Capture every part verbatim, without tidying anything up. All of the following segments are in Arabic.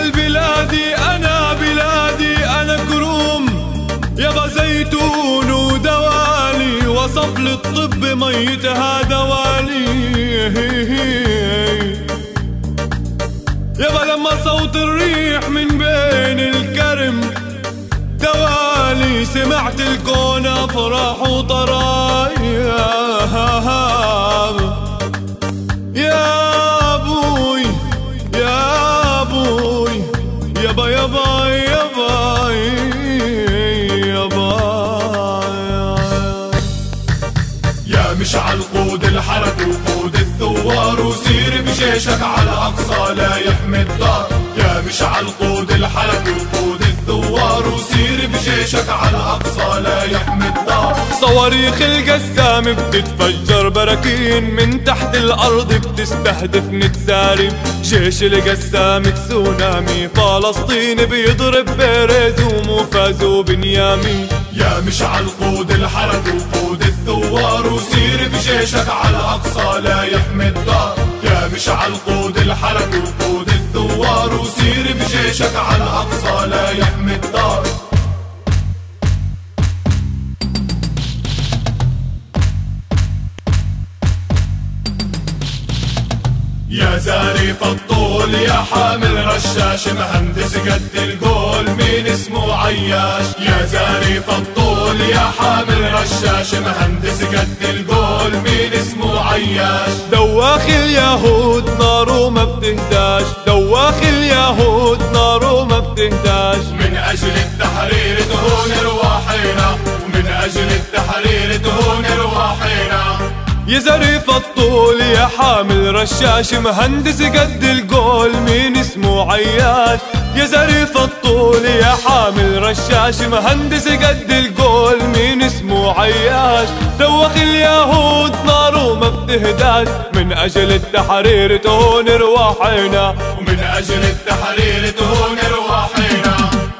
البلادي أنا بلادي أنا كروم يابا زيتون ودوالي وصف للطب ميتها دوالي يابا لما صوت الريح من بين الكرم دوالي سمعت الكون أفراح وطرايا يا أبوي يا أبوي يابا يابا يابا يابا يا مشعل قود الحرب وقود الثوار وسير بجيشك على الأقصى لا يحمي الدار. يا مشعل قود الحرب وقود الثوار وسير بجيشك على الأقصى لا يحمي الدار. صواريخ القسام بتتفجر براكين من تحت الأرض بتستهدف نتسارم. جيش القسام تسونامي فلسطين بيضرب بيريز وموفاز وبنيامين. يا مشعل قود الحرب وقود الثوار وسير بجيشك على الأقصى لا يحمي الدار. يا مشعل قود الحرب وقود الثوار وسير بجيشك على الأقصى لا يحمي الدار. يا زارف الطول يا حامل رشاش مهندس قد القول مين اسمه عياش. يا زارف الطول يا حامل رشاش مهندس قد القول مين اسمه عياش. دواخ اليهود نار وما بتهداش دواخ اليهود نار وما بتهداش. من أجل التحرير تهون رواحينا ومن أجل التحرير تهون رواحينا. يا زريف الطول يا حامل رشاش مهندس قد القول مين اسمه عياش. يا زريف الطول يا حامل رشاش مهندس قد القول مين اسمه عياش. دوخ اليهود نار وما بتهداش من أجل التحرير تهون رواحينا ومن أجل التحرير تهون رواحينا.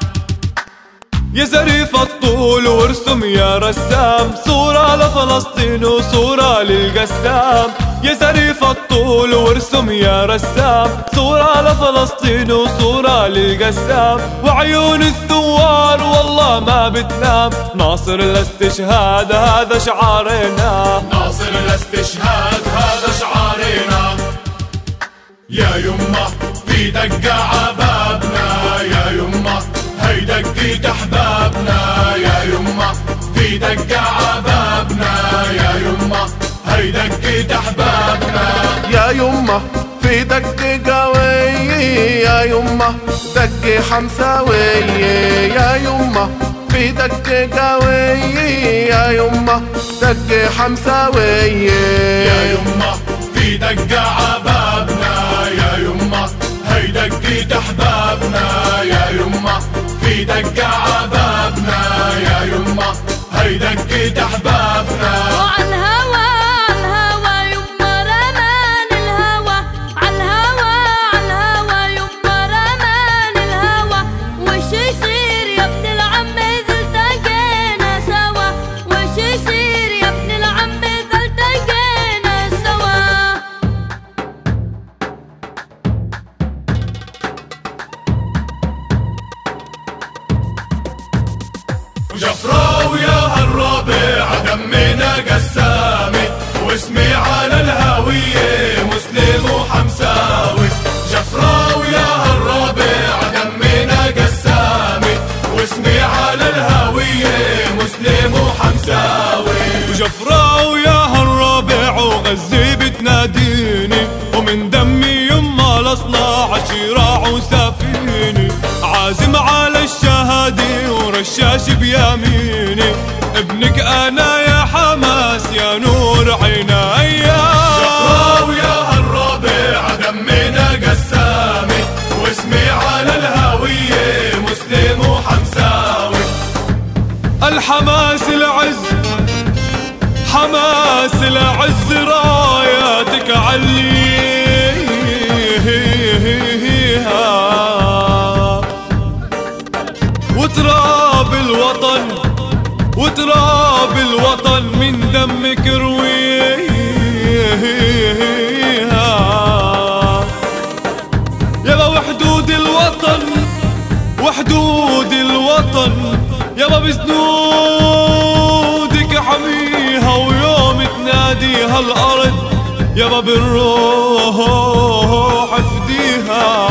يا زريف الطول وارسم يا رسام صورة لفلسطين وصورة للقسام. يا زريف الطول وارسم يا رسام صورة لفلسطين وصورة للقسام. وعيون الثوار والله ما بتنام ناصر الاستشهاد هذا شعارنا ناصر الاستشهاد هذا شعارنا. يا يمه في دقة عبابنا يا يمه هي دقيت احبابنا. يا يمه في دقة عبابنا يا يمه هي دقيت احبابنا. يا يمه في دقة قوية يا يمه دقة حمساوية. يا يمه في دقة قوية يا يمه دقة حمساوية. يا يمه في دقة عبابنا يا يمه هي دقيت احبابنا. يا يمه في دقة عبابنا يا يمه هي دقيت احبابنا. وعالهوى عالهوى يما رمان الهوى عالهوى عالهوى يما رمان الهوى. وش يصير يا ابن العم إذا التقينا سوا وش يصير يا ابن العم إذا التقينا سوا. وجفراوي يا هالرابع دمنا قسامي واسمي على الهوية مسلم وحمساوي. جفراوي يا هالرابع دمنا قسامي واسمي على الهوية مسلم وحمساوي. وجفراوي يا هالرابع وغزي بتناديني ومن دمي يما لصنع شراع وسفيني. عازم على الشهادة ورشاش بيميني ابنك أنا يا حماس يا نور عيني. جفراوي يا هالرابع دمنا قسامي واسمي على الهوية مسلم وحمساوي. الحماس العز حماس العز راياتك عليها وتراب الوطن وتراب الوطن من دمك رويها. يابا وحدود الوطن وحدود الوطن يابا بسنودك حميها، ويوم تناديها الأرض يابا بالروح افديها.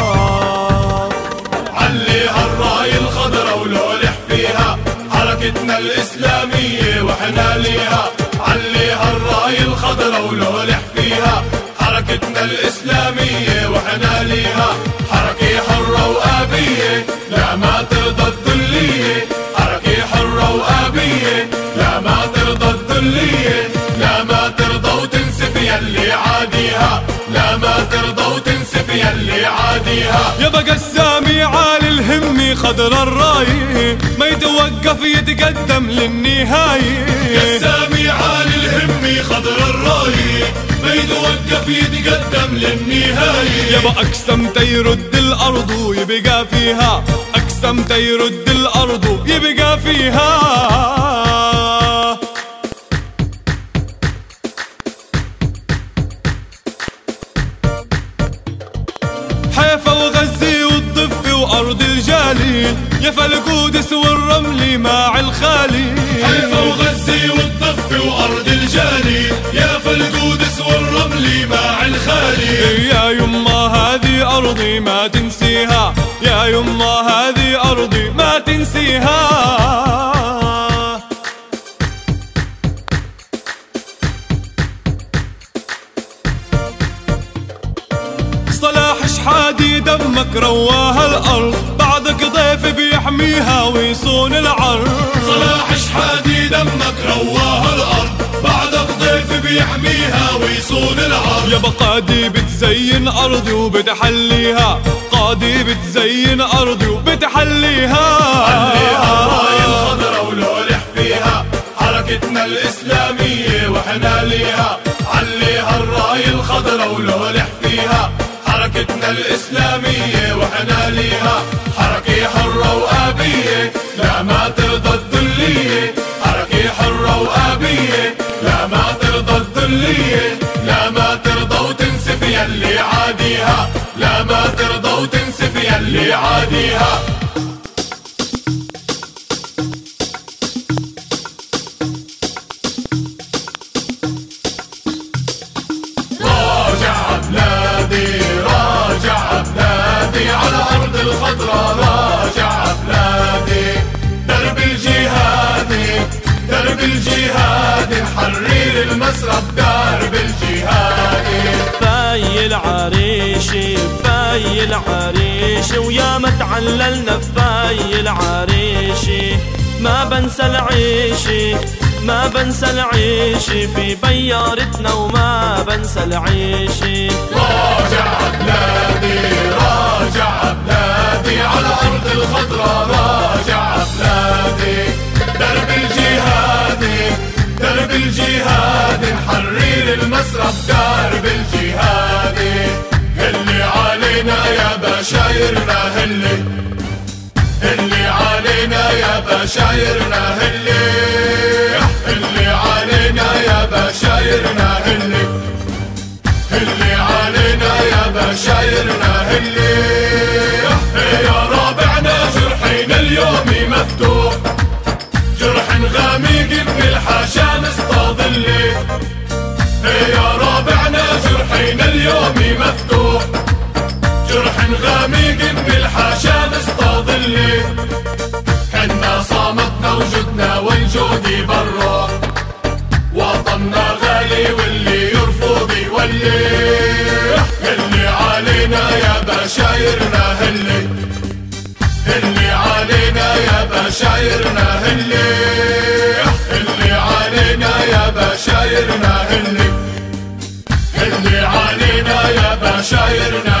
عليها الراية الخضرا ولولح فيها حركتنا الإسلامية وحنا ليها. عليها الراية الخضرا ولولح فيها حركتنا الإسلامية وحنا ليها. حركة حرة وآبية لا ما ترضى الذلية. حركة حرة وآبية لا ما ترضى الذلية. لا ما ترضى وتنسف يلي عاديها. لا ما ترضى وتنسف يلي عاديها. يابا قسامي عالي الهمي خضر الراية ما يتوقف يتقدم للنهاية. قسامي عالي الهمي خضر الراية ما يتوقف يتقدم للنهاية. يابا أقسمت يرد الأرض ويبقى فيها. أقسمت يرد الأرض ويبقى فيها. حيفا وغزي والضفة وأرض الجليل يافا القدس والرمل مع الخليل. حيفا وغزي والضفة وأرض الجليل يافا القدس والرمل مع الخليل. يا يما هذه أرضي ما تنسيها. يا يما هذه أرضي ما تنسيها. صلاح شحادي دمك رواها الأرض بعدك ضيف بيحميها ويصون العرض. صلاح شحادي دمك رواها الأرض بعدك ضيف بيحميها ويصون العرض. يابا قادي بتزين أرضي وبتحليها. قادي بتزين أرضي وبتحليها. عليها الراية الخضرا ولولح فيها حركتنا الإسلامية وحنا ليها. عليها الراية الخضرا ولولح فيها حركتنا الإسلامية وحنا ليها. حركة حرة وآبية لا ما ترضى الذلية. حركة حرة وآبية لا ما ترضى الذلية. لا ما ترضى وتنسف يلي عاديها. لا ما ترضى وتنسف يلي عاديها. راجع بلادي راجع بلادي على أرض الخضراء. راجع بلادي درب الجهادي درب الجهادي نحرر المسرب درب الجهادي. فاي العريشي فاي العريشي ويا ما تعللنا فاي العريشي. ما بنسى العيشي ما بنسى العيشي في بيارتنا وما بنسى العيشي. راجع بلادي راجع بلادي على أرض الخضراء. راجع بلادي درب الجهادي درب الجهادي نحرر المسرب درب الجهادي. اللي علينا يا بشايرنا هلي. اللي علينا يا بشايرنا هلي. اللي علينا يا بشايرنا هلي. اللي علينا يا بشايرنا هلي. يا رابعنا جرحنا اليوم مفتوح. جرح غامق بالحاشا مستظلي. يا رابعنا جرحنا اليوم مفتوح. جرح غامق بالحاشا مستظلي. حنا صامتنا وجدنا والجود بالروح. وطننا غالي واللي يرفض يولي. اللي علينا يا بشايرنا هلي. اللي علينا يا بشايرنا هلي. اللي علينا يا بشايرنا هلي. اللي علينا يا بشايرنا